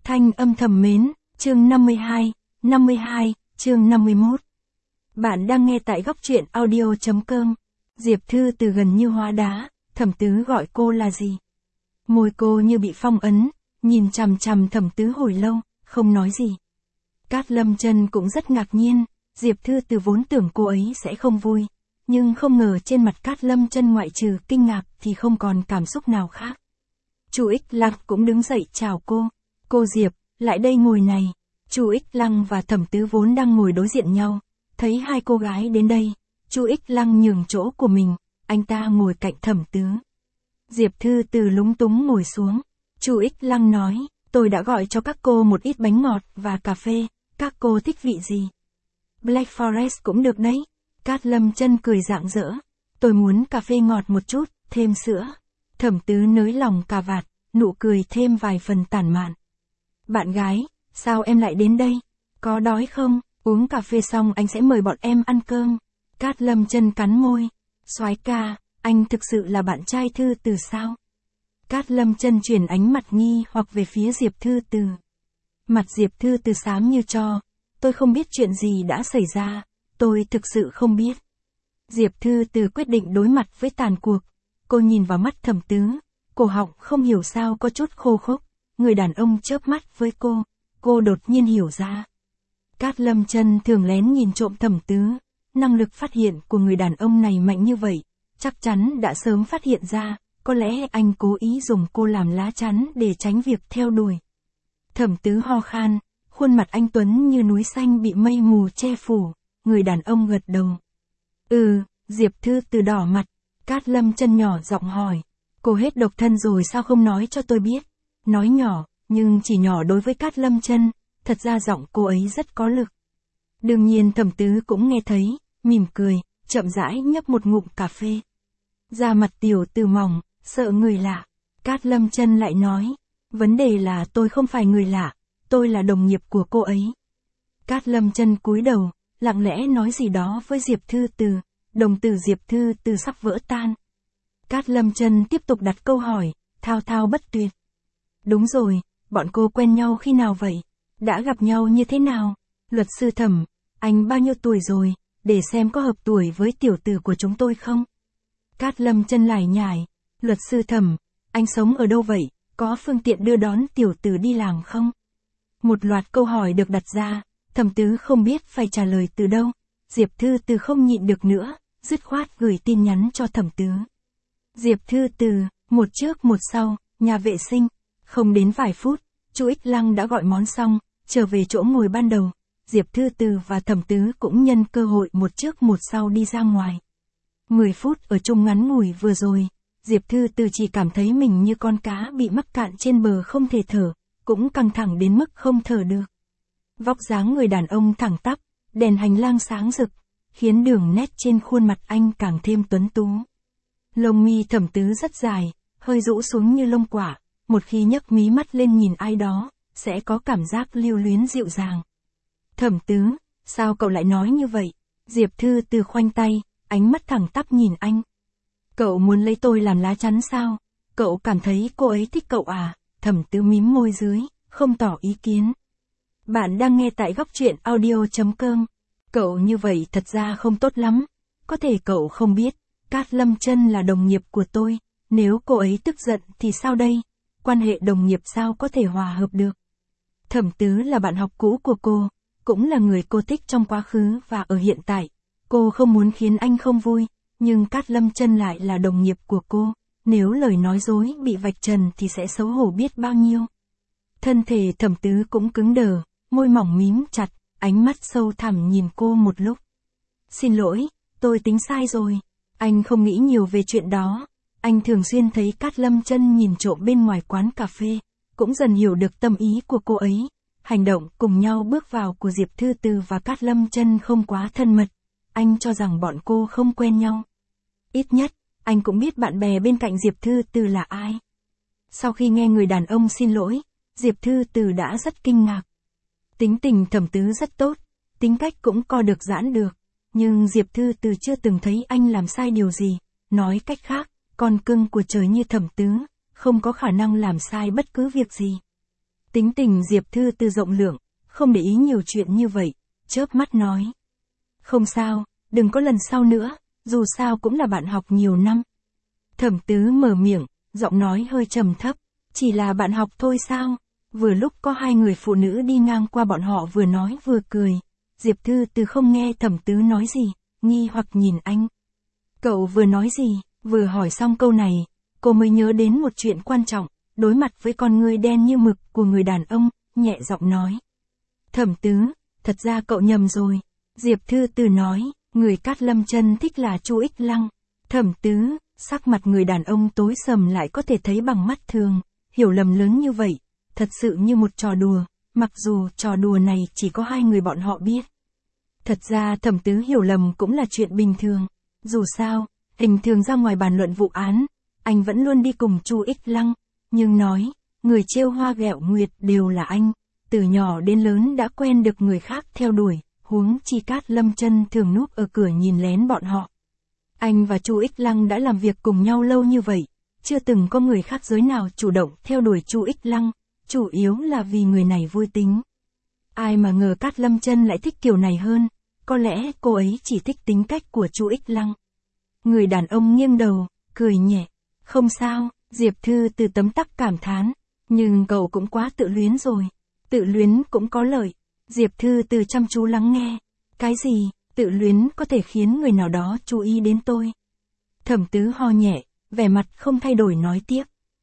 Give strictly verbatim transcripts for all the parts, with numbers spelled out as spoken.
Thanh âm thầm mến, chương năm mươi hai, năm mươi hai, chương năm mươi mốt. Bạn đang nghe tại góc truyện audio.com. Diệp Thư Từ gần như hóa đá, Thẩm Tứ gọi cô là gì? Môi cô như bị phong ấn, nhìn chằm chằm Thẩm Tứ hồi lâu, không nói gì. Cát Lâm Chân cũng rất ngạc nhiên, Diệp Thư Từ vốn tưởng cô ấy sẽ không vui, nhưng không ngờ trên mặt Cát Lâm Chân ngoại trừ kinh ngạc thì không còn cảm xúc nào khác. Chu Ích Lăng cũng đứng dậy chào cô. Cô Diệp, lại đây ngồi này. Chu Ích Lăng và Thẩm Tứ vốn đang ngồi đối diện nhau, thấy hai cô gái đến đây, Chu Ích Lăng nhường chỗ của mình, anh ta ngồi cạnh Thẩm Tứ. Diệp Thư Từ lúng túng ngồi xuống. Chu Ích Lăng nói, tôi đã gọi cho các cô một ít bánh ngọt và cà phê, các cô thích vị gì? Black Forest cũng được đấy. Cát Lâm Chân cười rạng rỡ. Tôi muốn cà phê ngọt một chút, thêm sữa. Thẩm Tứ nới lòng cà vạt, nụ cười thêm vài phần tản mạn. Bạn gái, sao em lại đến đây? Có đói không? Uống cà phê xong anh sẽ mời bọn em ăn cơm. Cát Lâm Chân cắn môi. Soái ca, anh thực sự là bạn trai Thư Từ sao? Cát Lâm Chân chuyển ánh mặt nghi hoặc về phía Diệp Thư Từ. Mặt Diệp Thư Từ xám như tro. Tôi không biết chuyện gì đã xảy ra, tôi thực sự không biết. Diệp Thư Từ quyết định đối mặt với tàn cuộc. Cô nhìn vào mắt Thẩm Tứ, cổ họng không hiểu sao có chút khô khốc. Người đàn ông chớp mắt với cô, cô đột nhiên hiểu ra. Cát Lâm Chân thường lén nhìn trộm Thẩm Tứ, năng lực phát hiện của người đàn ông này mạnh như vậy, chắc chắn đã sớm phát hiện ra, có lẽ anh cố ý dùng cô làm lá chắn để tránh việc theo đuổi. Thẩm Tứ ho khan, khuôn mặt anh tuấn như núi xanh bị mây mù che phủ, người đàn ông gật đầu. Ừ, Diệp Thư Từ đỏ mặt, Cát Lâm Chân nhỏ giọng hỏi, cô hết độc thân rồi sao không nói cho tôi biết? Nói nhỏ, nhưng chỉ nhỏ đối với Cát Lâm Chân, thật ra giọng cô ấy rất có lực. Đương nhiên Thẩm Tứ cũng nghe thấy, mỉm cười, chậm rãi nhấp một ngụm cà phê. Da mặt Tiểu Từ mỏng, sợ người lạ. Cát Lâm Chân lại nói, vấn đề là tôi không phải người lạ, tôi là đồng nghiệp của cô ấy. Cát Lâm Chân cúi đầu, lặng lẽ nói gì đó với Diệp Thư Từ, đồng tử Diệp Thư Từ sắp vỡ tan. Cát Lâm Chân tiếp tục đặt câu hỏi, thao thao bất tuyệt. Đúng rồi, bọn cô quen nhau khi nào vậy? Đã gặp nhau như thế nào? Luật sư Thẩm, anh bao nhiêu tuổi rồi, để xem có hợp tuổi với tiểu tử của chúng tôi không? Cát Lâm Chân lải nhải, luật sư Thẩm, anh sống ở đâu vậy? Có phương tiện đưa đón tiểu tử đi làm không? Một loạt câu hỏi được đặt ra, Thẩm Tứ không biết phải trả lời từ đâu. Diệp Thư Từ không nhịn được nữa, dứt khoát gửi tin nhắn cho Thẩm Tứ. Diệp Thư Từ, một trước một sau, nhà vệ sinh. Không đến vài phút, Chu Ích Lăng đã gọi món xong, trở về chỗ ngồi ban đầu. Diệp Thư Từ và Thẩm Tứ cũng nhân cơ hội một trước một sau đi ra ngoài. Mười phút ở chung ngắn ngủi vừa rồi, Diệp Thư Từ chỉ cảm thấy mình như con cá bị mắc cạn trên bờ không thể thở, cũng căng thẳng đến mức không thở được. Vóc dáng người đàn ông thẳng tắp, đèn hành lang sáng rực, khiến đường nét trên khuôn mặt anh càng thêm tuấn tú. Lông mi Thẩm Tứ rất dài, hơi rũ xuống như lông quả, một khi nhấc mí mắt lên nhìn ai đó, sẽ có cảm giác lưu luyến dịu dàng. Thẩm Tứ, sao cậu lại nói như vậy? Diệp Thư Từ khoanh tay, ánh mắt thẳng tắp nhìn anh. Cậu muốn lấy tôi làm lá chắn sao? Cậu cảm thấy cô ấy thích cậu à? Thẩm Tứ mím môi dưới, không tỏ ý kiến. Bạn đang nghe tại góc truyện audio.com. Cậu như vậy thật ra không tốt lắm. Có thể cậu không biết, Cát Lâm Chân là đồng nghiệp của tôi, nếu cô ấy tức giận thì sao đây? Quan hệ đồng nghiệp sao có thể hòa hợp được? Thẩm Tứ là bạn học cũ của cô, cũng là người cô thích trong quá khứ và ở hiện tại. Cô không muốn khiến anh không vui, nhưng Cát Lâm Chân lại là đồng nghiệp của cô, nếu lời nói dối bị vạch trần thì sẽ xấu hổ biết bao nhiêu. Thân thể Thẩm Tứ cũng cứng đờ, môi mỏng mím chặt, ánh mắt sâu thẳm nhìn cô một lúc. Xin lỗi, tôi tính sai rồi. Anh không nghĩ nhiều về chuyện đó. Anh thường xuyên thấy Cát Lâm Chân nhìn trộm bên ngoài quán cà phê, cũng dần hiểu được tâm ý của cô ấy. Hành động cùng nhau bước vào của Diệp Thư Từ và Cát Lâm Chân không quá thân mật. Anh cho rằng bọn cô không quen nhau. Ít nhất, anh cũng biết bạn bè bên cạnh Diệp Thư Từ là ai. Sau khi nghe người đàn ông xin lỗi, Diệp Thư Từ đã rất kinh ngạc. Tính tình Thẩm Tứ rất tốt, tính cách cũng co được giãn được. Nhưng Diệp Thư Từ chưa từng thấy anh làm sai điều gì. Nói cách khác, con cưng của trời như Thẩm Tứ, không có khả năng làm sai bất cứ việc gì. Tính tình Diệp Thư Từ rộng lượng, không để ý nhiều chuyện như vậy, chớp mắt nói. Không sao, đừng có lần sau nữa, dù sao cũng là bạn học nhiều năm. Thẩm Tứ mở miệng, giọng nói hơi trầm thấp, chỉ là bạn học thôi sao? Vừa lúc có hai người phụ nữ đi ngang qua bọn họ vừa nói vừa cười. Diệp Thư Từ không nghe Thẩm Tứ nói gì, nghi hoặc nhìn anh. Cậu vừa nói gì? Vừa hỏi xong câu này, cô mới nhớ đến một chuyện quan trọng, đối mặt với con ngươi đen như mực của người đàn ông, nhẹ giọng nói. Thẩm Tứ, thật ra cậu nhầm rồi. Diệp Thư Từ nói, người Cát Lâm Chân thích là Chu Ích Lăng. Thẩm Tứ, sắc mặt người đàn ông tối sầm lại có thể thấy bằng mắt thường, hiểu lầm lớn như vậy, thật sự như một trò đùa, mặc dù trò đùa này chỉ có hai người bọn họ biết. Thật ra Thẩm Tứ hiểu lầm cũng là chuyện bình thường, dù sao, bình thường ra ngoài bàn luận vụ án, anh vẫn luôn đi cùng Chu Ích Lăng, nhưng nói, người trêu hoa ghẹo nguyệt đều là anh, từ nhỏ đến lớn đã quen được người khác theo đuổi, huống chi Cát Lâm Chân thường núp ở cửa nhìn lén bọn họ. Anh và Chu Ích Lăng đã làm việc cùng nhau lâu như vậy, chưa từng có người khác giới nào chủ động theo đuổi Chu Ích Lăng, chủ yếu là vì người này vui tính. Ai mà ngờ Cát Lâm Chân lại thích kiểu này hơn, có lẽ cô ấy chỉ thích tính cách của Chu Ích Lăng. Người đàn ông nghiêng đầu, cười nhẹ, không sao, Diệp Thư Từ tấm tắc cảm thán, nhưng cậu cũng quá tự luyến rồi, tự luyến cũng có lợi. Diệp Thư Từ chăm chú lắng nghe, cái gì, tự luyến có thể khiến người nào đó chú ý đến tôi. Thẩm Tứ ho nhẹ, vẻ mặt không thay đổi nói tiếp.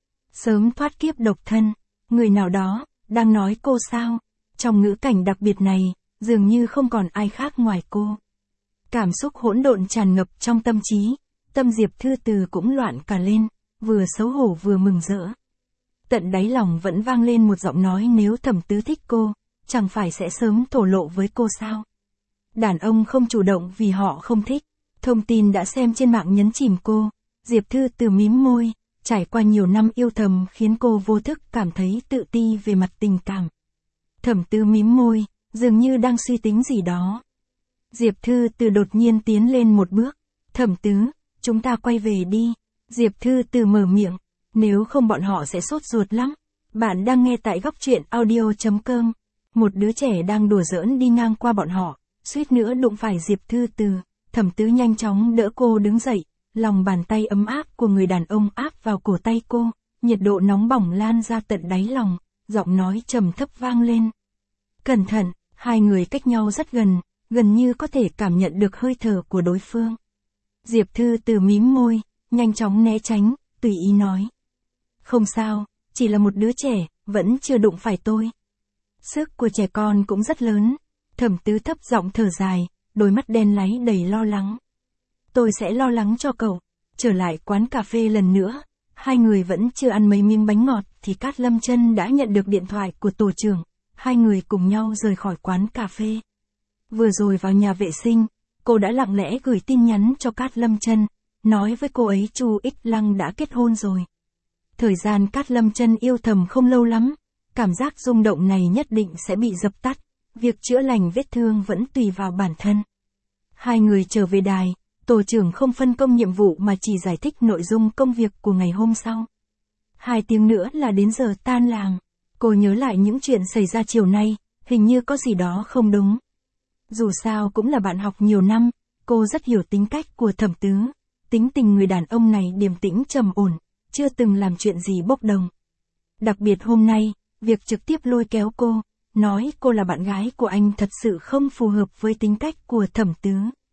Sớm thoát kiếp độc thân, người nào đó, đang nói cô sao, trong ngữ cảnh đặc biệt này, dường như không còn ai khác ngoài cô. Cảm xúc hỗn độn tràn ngập trong tâm trí, tâm Diệp Thư Từ cũng loạn cả lên, vừa xấu hổ vừa mừng rỡ. Tận đáy lòng vẫn vang lên một giọng nói nếu Thẩm Tứ thích cô, chẳng phải sẽ sớm thổ lộ với cô sao? Đàn ông không chủ động vì họ không thích, thông tin đã xem trên mạng nhấn chìm cô, Diệp Thư Từ mím môi, trải qua nhiều năm yêu thầm khiến cô vô thức cảm thấy tự ti về mặt tình cảm. Thẩm Tứ mím môi, dường như đang suy tính gì đó. Diệp Thư Từ đột nhiên tiến lên một bước, Thẩm Tứ, chúng ta quay về đi. Diệp Thư Từ mở miệng, nếu không bọn họ sẽ sốt ruột lắm. Bạn đang nghe tại góc truyện audio chấm com. Một đứa trẻ đang đùa giỡn đi ngang qua bọn họ, suýt nữa đụng phải Diệp Thư Từ. Thẩm Tứ nhanh chóng đỡ cô đứng dậy, lòng bàn tay ấm áp của người đàn ông áp vào cổ tay cô, nhiệt độ nóng bỏng lan ra tận đáy lòng, giọng nói trầm thấp vang lên. Cẩn thận, hai người cách nhau rất gần, gần như có thể cảm nhận được hơi thở của đối phương. Diệp Thư Từ mím môi, nhanh chóng né tránh, tùy ý nói. Không sao, chỉ là một đứa trẻ, vẫn chưa đụng phải tôi. Sức của trẻ con cũng rất lớn. Thẩm Tứ thấp giọng thở dài, đôi mắt đen láy đầy lo lắng. Tôi sẽ lo lắng cho cậu. Trở lại quán cà phê lần nữa, hai người vẫn chưa ăn mấy miếng bánh ngọt thì Cát Lâm Chân đã nhận được điện thoại của tổ trưởng. Hai người cùng nhau rời khỏi quán cà phê. Vừa rồi vào nhà vệ sinh, cô đã lặng lẽ gửi tin nhắn cho Cát Lâm Chân, nói với cô ấy Chu Ích Lăng đã kết hôn rồi. Thời gian Cát Lâm Chân yêu thầm không lâu lắm, cảm giác rung động này nhất định sẽ bị dập tắt, việc chữa lành vết thương vẫn tùy vào bản thân. Hai người trở về đài, tổ trưởng không phân công nhiệm vụ mà chỉ giải thích nội dung công việc của ngày hôm sau. Hai tiếng nữa là đến giờ tan làm, cô nhớ lại những chuyện xảy ra chiều nay, hình như có gì đó không đúng. Dù sao cũng là bạn học nhiều năm, cô rất hiểu tính cách của Thẩm Tứ, tính tình người đàn ông này điềm tĩnh trầm ổn, chưa từng làm chuyện gì bốc đồng. Đặc biệt hôm nay, việc trực tiếp lôi kéo cô, nói cô là bạn gái của anh thật sự không phù hợp với tính cách của Thẩm Tứ.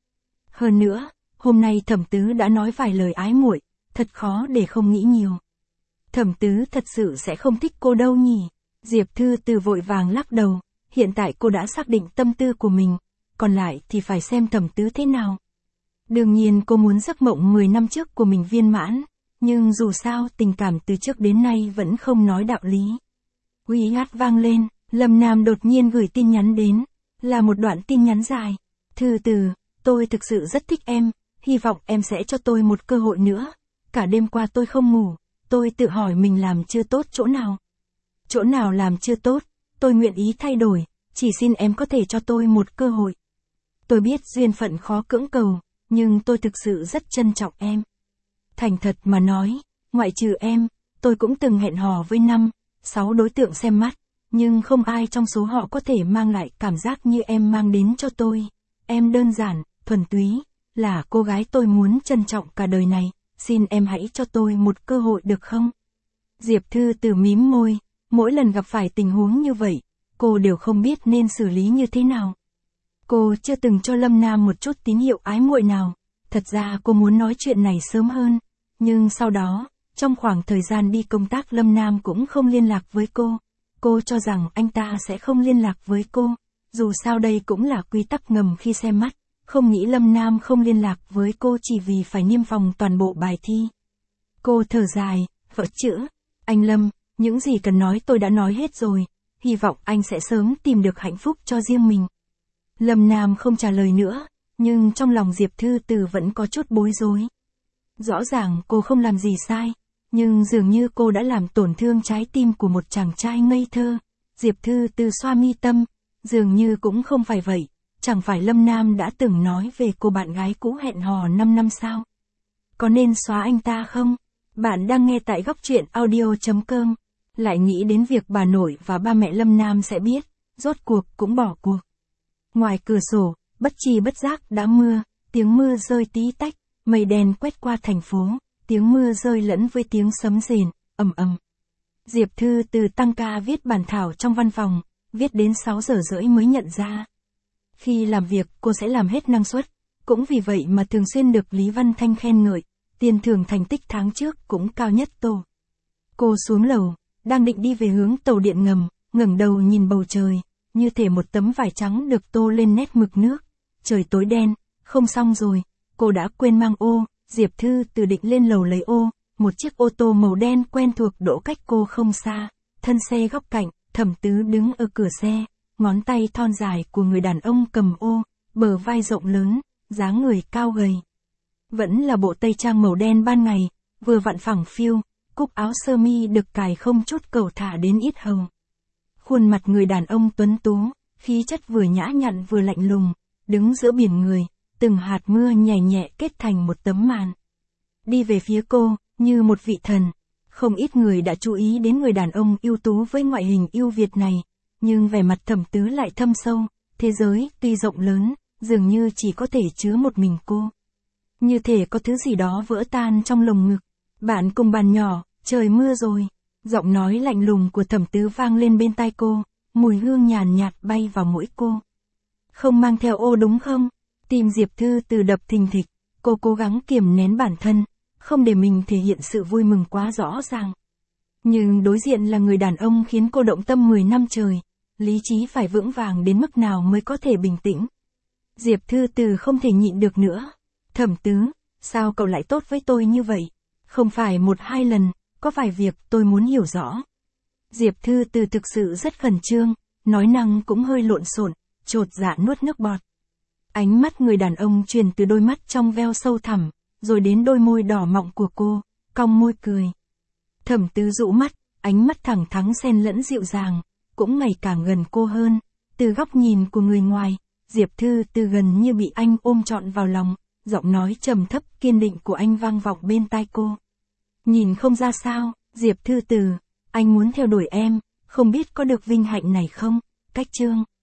Hơn nữa, hôm nay Thẩm Tứ đã nói vài lời ái muội, thật khó để không nghĩ nhiều. Thẩm Tứ thật sự sẽ không thích cô đâu nhỉ? Diệp Thư Từ vội vàng lắc đầu, hiện tại cô đã xác định tâm tư của mình, còn lại thì phải xem Thẩm Tứ thế nào. Đương nhiên cô muốn giấc mộng mười năm trước của mình viên mãn, nhưng dù sao tình cảm từ trước đến nay vẫn không nói đạo lý. Uy hát vang lên, Lâm Nam đột nhiên gửi tin nhắn đến, là một đoạn tin nhắn dài. Thư Từ, tôi thực sự rất thích em, hy vọng em sẽ cho tôi một cơ hội nữa. Cả đêm qua tôi không ngủ, tôi tự hỏi mình làm chưa tốt chỗ nào. Chỗ nào làm chưa tốt, tôi nguyện ý thay đổi, chỉ xin em có thể cho tôi một cơ hội. Tôi biết duyên phận khó cưỡng cầu, nhưng tôi thực sự rất trân trọng em. Thành thật mà nói, ngoại trừ em, tôi cũng từng hẹn hò với năm, sáu đối tượng xem mắt, nhưng không ai trong số họ có thể mang lại cảm giác như em mang đến cho tôi. Em đơn giản, thuần túy, là cô gái tôi muốn trân trọng cả đời này, xin em hãy cho tôi một cơ hội được không? Diệp Thư Từ mím môi, mỗi lần gặp phải tình huống như vậy, cô đều không biết nên xử lý như thế nào. Cô chưa từng cho Lâm Nam một chút tín hiệu ái muội nào, thật ra cô muốn nói chuyện này sớm hơn, nhưng sau đó, trong khoảng thời gian đi công tác Lâm Nam cũng không liên lạc với cô. Cô cho rằng anh ta sẽ không liên lạc với cô, dù sao đây cũng là quy tắc ngầm khi xem mắt, không nghĩ Lâm Nam không liên lạc với cô chỉ vì phải niêm phòng toàn bộ bài thi. Cô thở dài, vỡ chữ, anh Lâm, những gì cần nói tôi đã nói hết rồi, hy vọng anh sẽ sớm tìm được hạnh phúc cho riêng mình. Lâm Nam không trả lời nữa, nhưng trong lòng Diệp Thư Từ vẫn có chút bối rối. Rõ ràng cô không làm gì sai, nhưng dường như cô đã làm tổn thương trái tim của một chàng trai ngây thơ. Diệp Thư Từ xoa mi tâm, dường như cũng không phải vậy, chẳng phải Lâm Nam đã từng nói về cô bạn gái cũ hẹn hò năm năm sao? Có nên xóa anh ta không? Bạn đang nghe tại góc truyện audio chấm com, lại nghĩ đến việc bà nội và ba mẹ Lâm Nam sẽ biết, rốt cuộc cũng bỏ cuộc. Ngoài cửa sổ, bất tri bất giác đã mưa, tiếng mưa rơi tí tách, mây đen quét qua thành phố, tiếng mưa rơi lẫn với tiếng sấm rền, ầm ầm. Diệp Thư Từ tăng ca viết bản thảo trong văn phòng, viết đến sáu giờ rưỡi mới nhận ra. Khi làm việc cô sẽ làm hết năng suất, cũng vì vậy mà thường xuyên được Lý Văn Thanh khen ngợi, tiền thưởng thành tích tháng trước cũng cao nhất tổ. Cô xuống lầu, đang định đi về hướng tàu điện ngầm, ngẩng đầu nhìn bầu trời, như thể một tấm vải trắng được tô lên nét mực nước. Trời tối đen, không xong rồi, cô đã quên mang ô. Diệp Thư Từ định lên lầu lấy ô, một chiếc ô tô màu đen quen thuộc đỗ cách cô không xa, thân xe góc cạnh, Thẩm Tứ đứng ở cửa xe, ngón tay thon dài của người đàn ông cầm ô, bờ vai rộng lớn, dáng người cao gầy. Vẫn là bộ tây trang màu đen ban ngày, vừa vặn phẳng phiu, cúc áo sơ mi được cài không chút cầu thả đến yết hầu. Khuôn mặt người đàn ông tuấn tú, khí chất vừa nhã nhặn vừa lạnh lùng, đứng giữa biển người, từng hạt mưa nhẹ nhẹ kết thành một tấm màn. Đi về phía cô, như một vị thần. Không ít người đã chú ý đến người đàn ông ưu tú với ngoại hình ưu việt này, nhưng vẻ mặt Thẩm Tứ lại thâm sâu, thế giới tuy rộng lớn, dường như chỉ có thể chứa một mình cô. Như thể có thứ gì đó vỡ tan trong lồng ngực. Bạn cùng bàn nhỏ, trời mưa rồi. Giọng nói lạnh lùng của Thẩm Tứ vang lên bên tai cô, mùi hương nhàn nhạt bay vào mũi cô. Không mang theo ô đúng không? Tim Diệp Thư Từ đập thình thịch, cô cố gắng kiềm nén bản thân, không để mình thể hiện sự vui mừng quá rõ ràng. Nhưng đối diện là người đàn ông khiến cô động tâm mười năm trời, lý trí phải vững vàng đến mức nào mới có thể bình tĩnh. Diệp Thư Từ không thể nhịn được nữa. Thẩm Tứ, sao cậu lại tốt với tôi như vậy? Không phải một hai lần, có vài việc tôi muốn hiểu rõ. Diệp Thư Từ thực sự rất khẩn trương, nói năng cũng hơi lộn xộn, chột dạ nuốt nước bọt. Ánh mắt người đàn ông truyền từ đôi mắt trong veo sâu thẳm, rồi đến đôi môi đỏ mọng của cô, cong môi cười. Thẩm Tứ dụ mắt, ánh mắt thẳng thắn xen lẫn dịu dàng, cũng ngày càng gần cô hơn. Từ góc nhìn của người ngoài, Diệp Thư Từ gần như bị anh ôm trọn vào lòng, giọng nói trầm thấp kiên định của anh vang vọng bên tai cô. Nhìn không ra sao, Diệp Thư Từ, anh muốn theo đuổi em, không biết có được vinh hạnh này không? Cách chương